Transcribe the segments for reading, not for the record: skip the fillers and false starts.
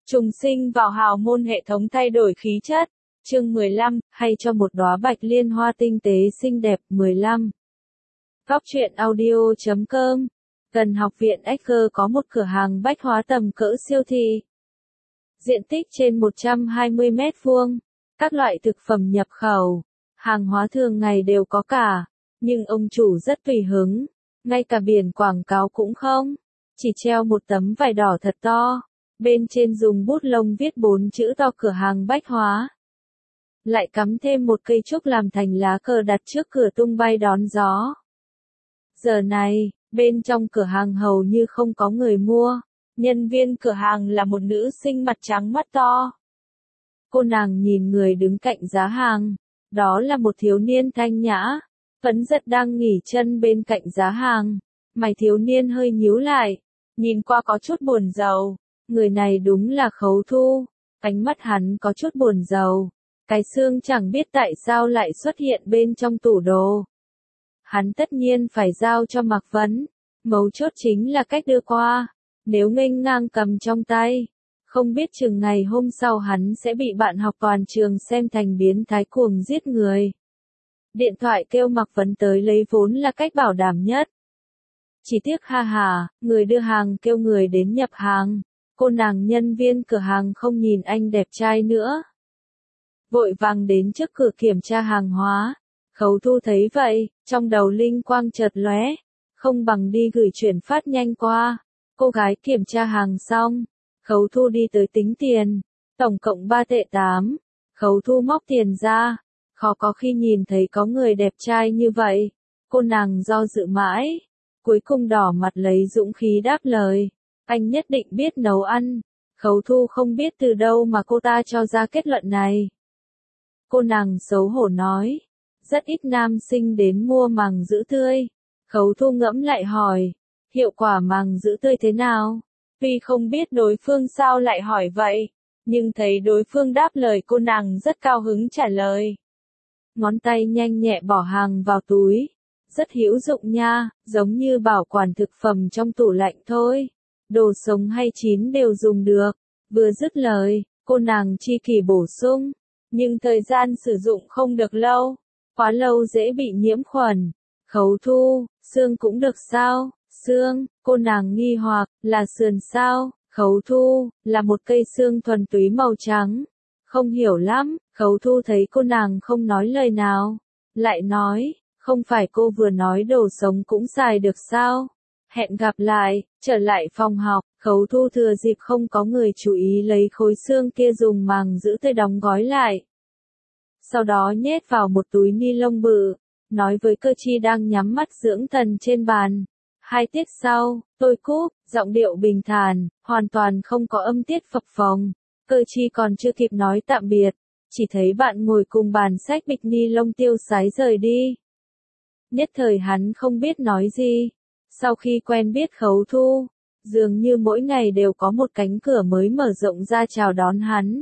Trùng sinh vào hào môn hệ thống thay đổi khí chất. Chương 15, hay cho một đóa bạch liên hoa tinh tế xinh đẹp 15. Góc truyện audio.com. Gần học viện Edgar có một cửa hàng bách hóa tầm cỡ siêu thị. Diện tích trên 120 mét vuông. Các loại thực phẩm nhập khẩu, hàng hóa thường ngày đều có cả. Nhưng ông chủ rất tùy hứng. Ngay cả biển quảng cáo cũng không. Chỉ treo một tấm vải đỏ thật to. Bên trên dùng bút lông viết 4 chữ to cửa hàng bách hóa. Lại cắm thêm một cây trúc làm thành lá cờ đặt trước cửa tung bay đón gió. Giờ này, bên trong cửa hàng hầu như không có người mua. Nhân viên cửa hàng là một nữ sinh mặt trắng mắt to. Cô nàng nhìn người đứng cạnh giá hàng. Đó là một thiếu niên thanh nhã. Phấn giật đang nghỉ chân bên cạnh giá hàng. Mày thiếu niên hơi nhíu lại. Nhìn qua có chút buồn rầu. Người này đúng là Khấu Thu. Ánh mắt hắn có chút buồn rầu. Cái xương chẳng biết tại sao lại xuất hiện bên trong tủ đồ. Hắn tất nhiên phải giao cho Mạc Vấn. Mấu chốt chính là cách đưa qua. Nếu nghênh ngang cầm trong tay, không biết chừng ngày hôm sau hắn sẽ bị bạn học toàn trường xem thành biến thái cuồng giết người. Điện thoại kêu Mạc Vấn tới lấy vốn là cách bảo đảm nhất. Chỉ tiếc ha hà, người đưa hàng kêu người đến nhập hàng. Cô nàng nhân viên cửa hàng không nhìn anh đẹp trai nữa. Vội vàng đến trước cửa kiểm tra hàng hóa. Khấu Thu thấy vậy, trong đầu linh quang chợt lóe. Không bằng đi gửi chuyển phát nhanh qua. Cô gái kiểm tra hàng xong. Khấu Thu đi tới tính tiền. Tổng cộng 3 tệ 8. Khấu Thu móc tiền ra. Khó có khi nhìn thấy có người đẹp trai như vậy. Cô nàng do dự mãi. Cuối cùng đỏ mặt lấy dũng khí đáp lời. Anh nhất định biết nấu ăn. Khấu Thu không biết từ đâu mà cô ta cho ra kết luận này. Cô nàng xấu hổ nói. Rất ít nam sinh đến mua màng giữ tươi. Khấu Thu ngẫm lại hỏi. Hiệu quả màng giữ tươi thế nào? Tuy không biết đối phương sao lại hỏi vậy. Nhưng thấy đối phương đáp lời cô nàng rất cao hứng trả lời. Ngón tay nhanh nhẹ bỏ hàng vào túi. Rất hữu dụng nha, giống như bảo quản thực phẩm trong tủ lạnh thôi. Đồ sống hay chín đều dùng được. Vừa dứt lời, cô nàng chi kỷ bổ sung. Nhưng thời gian sử dụng không được lâu. Quá lâu dễ bị nhiễm khuẩn. Khấu Thu, xương cũng được sao? Xương, cô nàng nghi hoặc, là sườn sao? Khấu Thu, là một cây xương thuần túy màu trắng. Không hiểu lắm, Khấu Thu thấy cô nàng không nói lời nào. Lại nói, không phải cô vừa nói đồ sống cũng xài được sao? Hẹn gặp lại, trở lại phòng học, Khấu Thu thừa dịp không có người chú ý lấy khối xương kia dùng màng giữ tươi đóng gói lại. Sau đó nhét vào một túi ni lông bự, nói với Cơ Chi đang nhắm mắt dưỡng thần trên bàn. 2 tiết sau, tôi cúp, giọng điệu bình thản, hoàn toàn không có âm tiết phập phồng. Cơ Chi còn chưa kịp nói tạm biệt, chỉ thấy bạn ngồi cùng bàn xách bịch ni lông tiêu sái rời đi. Nhất thời hắn không biết nói gì. Sau khi quen biết Khấu Thu, dường như mỗi ngày đều có một cánh cửa mới mở rộng ra chào đón hắn.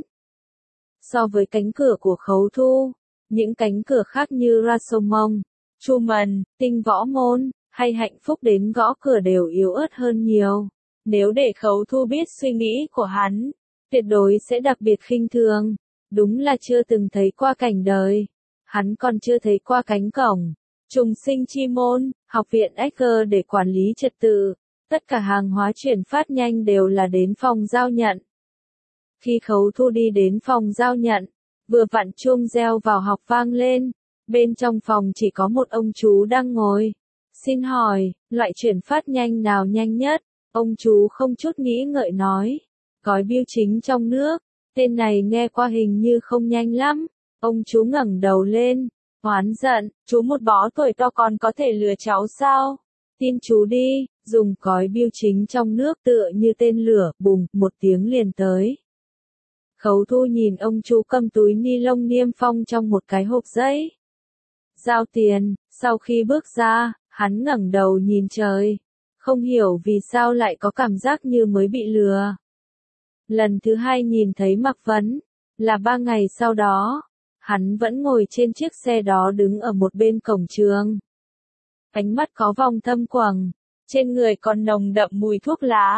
So với cánh cửa của Khấu Thu, những cánh cửa khác như Rashomon, Truman, Tinh Võ Môn, hay Hạnh Phúc đến gõ cửa đều yếu ớt hơn nhiều. Nếu để Khấu Thu biết suy nghĩ của hắn, tuyệt đối sẽ đặc biệt khinh thường. Đúng là chưa từng thấy qua cảnh đời. Hắn còn chưa thấy qua cánh cổng. Trùng sinh chi môn, học viện Edgar để quản lý trật tự. Tất cả hàng hóa chuyển phát nhanh đều là đến phòng giao nhận. Khi Khấu Thu đi đến phòng giao nhận, vừa vặn chuông reo vào học vang lên. Bên trong phòng chỉ có một ông chú đang ngồi. Xin hỏi, loại chuyển phát nhanh nào nhanh nhất? Ông chú không chút nghĩ ngợi nói. Gói bưu chính trong nước. Tên này nghe qua hình như không nhanh lắm. Ông chú ngẩng đầu lên. Oán giận, chú một bó tuổi to còn có thể lừa cháu sao? Tin chú đi, dùng gói bưu chính trong nước tựa như tên lửa, bùng, một tiếng liền tới. Khấu Thu nhìn ông chú cầm túi ni lông niêm phong trong một cái hộp giấy. Giao tiền, sau khi bước ra, hắn ngẩng đầu nhìn trời. Không hiểu vì sao lại có cảm giác như mới bị lừa. Lần thứ 2 nhìn thấy Mạc Vấn, là 3 ngày sau đó. Hắn vẫn ngồi trên chiếc xe đó đứng ở một bên cổng trường. Ánh mắt có vòng thâm quầng, trên người còn nồng đậm mùi thuốc lá.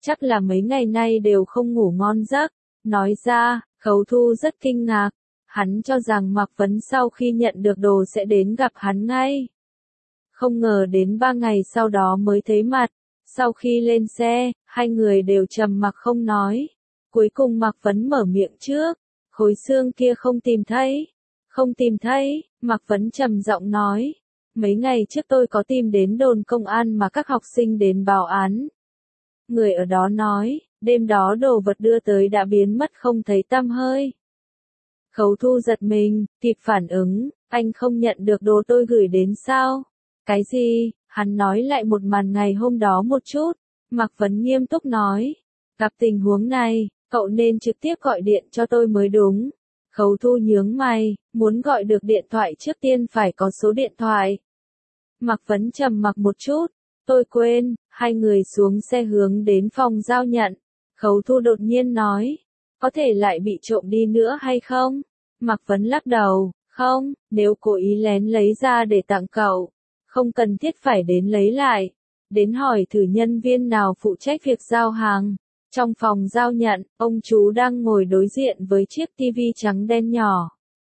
chắc là mấy ngày nay đều không ngủ ngon giấc. Nói ra, Khấu Thu rất kinh ngạc, hắn cho rằng Mạc Vấn sau khi nhận được đồ sẽ đến gặp hắn ngay. Không ngờ đến 3 ngày sau đó mới thấy mặt, sau khi lên xe, hai người đều trầm mặc không nói. Cuối cùng Mạc Vấn mở miệng trước, khối xương kia không tìm thấy. Không tìm thấy, Mạc Vấn trầm giọng nói. Mấy ngày trước tôi có tìm đến đồn công an mà các học sinh đến báo án. Người ở đó nói, đêm đó đồ vật đưa tới đã biến mất không thấy tăm hơi. Khấu Thu giật mình, kịp phản ứng, anh không nhận được đồ tôi gửi đến sao? Cái gì? Hắn nói lại một màn ngày hôm đó một chút. Mạc Vấn nghiêm túc nói, gặp tình huống này, cậu nên trực tiếp gọi điện cho tôi mới đúng. Khấu Thu nhướng mày, muốn gọi được điện thoại trước tiên phải có số điện thoại. Mạc Vấn trầm mặc một chút, tôi quên, hai người xuống xe hướng đến phòng giao nhận. Khấu Thu đột nhiên nói, có thể lại bị trộm đi nữa hay không? Mạc Vấn lắc đầu, không, nếu cố ý lén lấy ra để tặng cậu, không cần thiết phải đến lấy lại. Đến hỏi thử nhân viên nào phụ trách việc giao hàng. Trong phòng giao nhận, ông chú đang ngồi đối diện với chiếc tivi trắng đen nhỏ.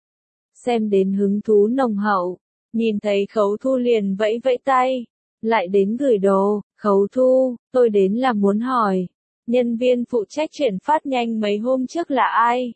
Xem đến hứng thú nồng hậu, nhìn thấy Khấu Thu liền vẫy vẫy tay, lại đến gửi đồ. Khấu Thu, tôi đến là muốn hỏi, nhân viên phụ trách chuyển phát nhanh mấy hôm trước là ai?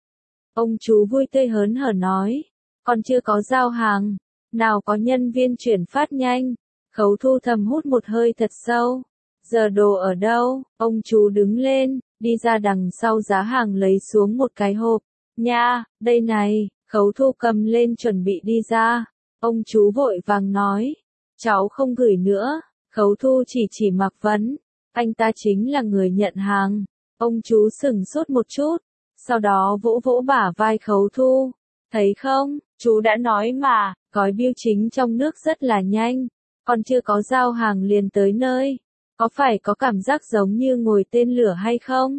Ông chú vui tươi hớn hở nói, còn chưa có giao hàng, nào có nhân viên chuyển phát nhanh. Khấu Thu thầm hút một hơi thật sâu. Giờ đồ ở đâu? Ông chú đứng lên, đi ra đằng sau giá hàng lấy xuống một cái hộp. Nha, đây này. Khấu Thu cầm lên chuẩn bị đi ra. Ông chú vội vàng nói, cháu không gửi nữa. Khấu Thu chỉ Mạc Vấn, anh ta chính là người nhận hàng. Ông chú sửng sốt một chút, sau đó vỗ vỗ bả vai Khấu Thu. Thấy không, chú đã nói mà, gói bưu chính trong nước rất là nhanh, còn chưa có giao hàng liền tới nơi. Có phải có cảm giác giống như ngồi tên lửa hay không?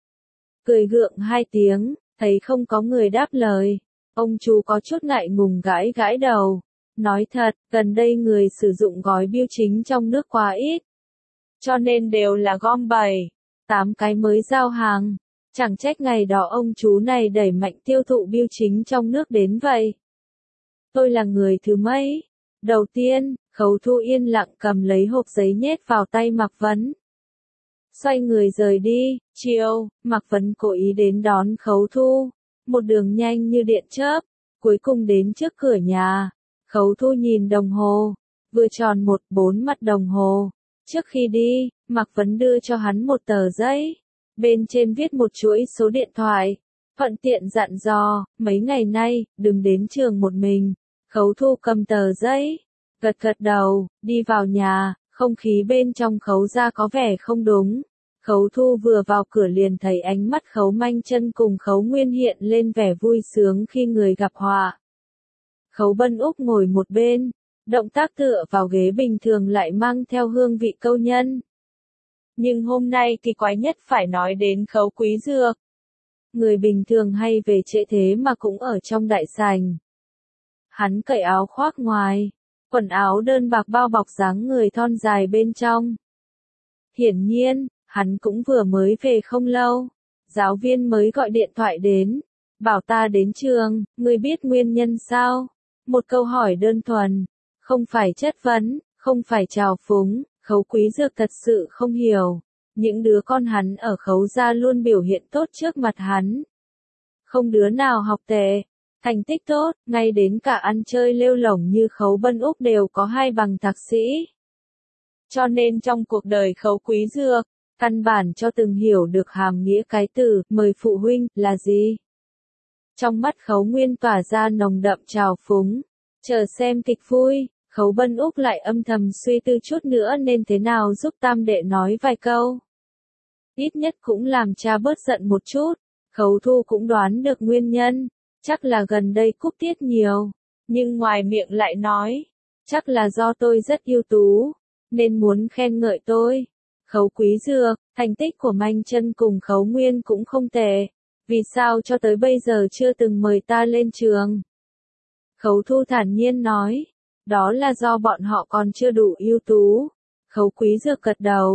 Cười gượng hai tiếng, thấy không có người đáp lời. Ông chú có chút ngại ngùng gãi gãi đầu. Nói thật, gần đây người sử dụng gói bưu chính trong nước quá ít. Cho nên đều là gom 7, 8 cái mới giao hàng. Chẳng trách ngày đó ông chú này đẩy mạnh tiêu thụ bưu chính trong nước đến vậy. Tôi là người thứ mấy? Đầu tiên, Khấu Thu yên lặng cầm lấy hộp giấy nhét vào tay Mạc Vấn. Xoay người rời đi, chiều, Mạc Vấn cố ý đến đón Khấu Thu. Một đường nhanh như điện chớp, cuối cùng đến trước cửa nhà. Khấu Thu nhìn đồng hồ, vừa tròn 1:04 mặt đồng hồ. Trước khi đi, Mạc Vấn đưa cho hắn một tờ giấy. Bên trên viết một chuỗi số điện thoại. Thuận tiện dặn dò, mấy ngày nay, đừng đến trường một mình. Khấu Thu cầm tờ giấy, gật gật đầu, đi vào nhà, không khí bên trong Khấu gia có vẻ không đúng. Khấu Thu vừa vào cửa liền thấy ánh mắt Khấu Manh Chân cùng Khấu Nguyên hiện lên vẻ vui sướng khi người gặp họa. Khấu Bân Úc ngồi một bên, động tác tựa vào ghế bình thường lại mang theo hương vị câu nhân. Nhưng hôm nay kỳ quái nhất phải nói đến Khấu Quý Dược. Người bình thường hay về trễ thế mà cũng ở trong đại sảnh. Hắn cởi áo khoác ngoài, quần áo đơn bạc bao bọc dáng người thon dài bên trong. Hiển nhiên, hắn cũng vừa mới về không lâu. Giáo viên mới gọi điện thoại đến, bảo ta đến trường, ngươi biết nguyên nhân sao? Một câu hỏi đơn thuần, không phải chất vấn, không phải trào phúng. Khấu Quý Dược thật sự không hiểu. Những đứa con hắn ở Khấu gia luôn biểu hiện tốt trước mặt hắn. Không đứa nào học tệ, thành tích tốt, ngay đến cả ăn chơi lêu lổng như Khấu Bân Úc đều có 2 bằng thạc sĩ. Cho nên trong cuộc đời Khấu Quý Dược, căn bản cho từng hiểu được hàm nghĩa cái từ mời phụ huynh là gì. Trong mắt Khấu Nguyên tỏa ra nồng đậm trào phúng. Chờ xem kịch vui, Khấu Bân Úc lại âm thầm suy tư chút nữa nên thế nào giúp tam đệ nói vài câu. Ít nhất cũng làm cha bớt giận một chút. Khấu Thu cũng đoán được nguyên nhân, chắc là gần đây cúp tiết nhiều, nhưng ngoài miệng lại nói, chắc là do tôi rất ưu tú, nên muốn khen ngợi tôi. Khấu Quý Dược, thành tích của Manh Chân cùng Khấu Nguyên cũng không tệ, vì sao cho tới bây giờ chưa từng mời ta lên trường? Khấu Thu thản nhiên nói, đó là do bọn họ còn chưa đủ ưu tú. Khấu Quý Dược gật đầu,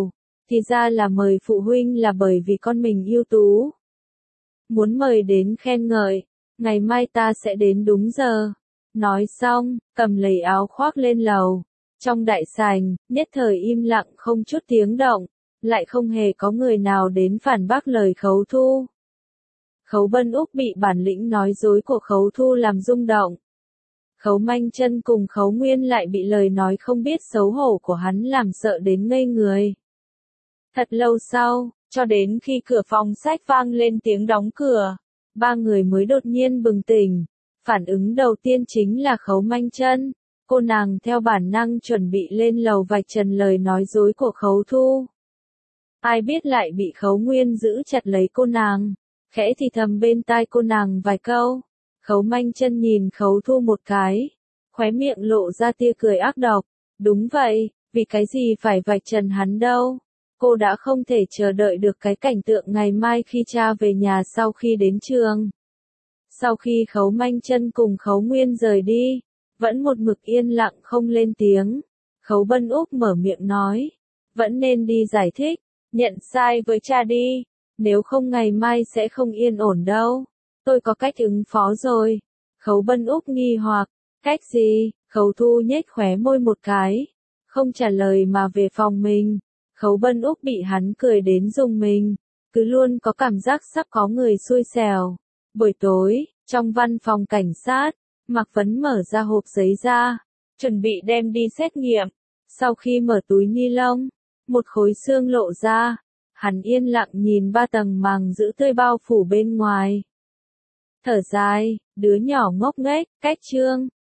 Thì ra là mời phụ huynh là bởi vì con mình ưu tú. Muốn mời đến khen ngợi, ngày mai ta sẽ đến đúng giờ. Nói xong, cầm lấy áo khoác lên lầu. Trong đại sảnh, nhất thời im lặng không chút tiếng động, lại không hề có người nào đến phản bác lời Khấu Thu. Khấu Bân Úc bị bản lĩnh nói dối của Khấu Thu làm rung động. Khấu Manh Chân cùng Khấu Nguyên lại bị lời nói không biết xấu hổ của hắn làm sợ đến ngây người. Thật lâu sau, cho đến khi cửa phòng sách vang lên tiếng đóng cửa, ba người mới đột nhiên bừng tỉnh. Phản ứng đầu tiên chính là Khấu Manh Chân. Cô nàng theo bản năng chuẩn bị lên lầu vạch trần lời nói dối của Khấu Thu. Ai biết lại bị Khấu Nguyên giữ chặt lấy cô nàng, khẽ thì thầm bên tai cô nàng vài câu. Khấu Manh Chân nhìn Khấu Thu một cái, khóe miệng lộ ra tia cười ác độc. Đúng vậy, vì cái gì phải vạch trần hắn đâu. Cô đã không thể chờ đợi được cái cảnh tượng ngày mai khi cha về nhà sau khi đến trường. Sau khi Khấu Manh Chân cùng Khấu Nguyên rời đi, vẫn một mực yên lặng không lên tiếng. Khấu Bân Úc mở miệng nói, vẫn nên đi giải thích, nhận sai với cha đi, nếu không ngày mai sẽ không yên ổn đâu. Tôi có cách ứng phó rồi. Khấu Bân Úc nghi hoặc, cách gì? Khấu Thu nhếch khóe môi một cái, không trả lời mà về phòng mình. Khấu Bân Úc bị hắn cười đến rùng mình, cứ luôn có cảm giác sắp có người xui xẻo. Buổi tối, trong văn phòng cảnh sát, Mạc Vấn mở ra hộp giấy ra, chuẩn bị đem đi xét nghiệm. Sau khi mở túi ni lông, một khối xương lộ ra, hắn yên lặng nhìn ba tầng màng giữ tươi bao phủ bên ngoài. Thở dài, đứa nhỏ ngốc nghếch, cách chương.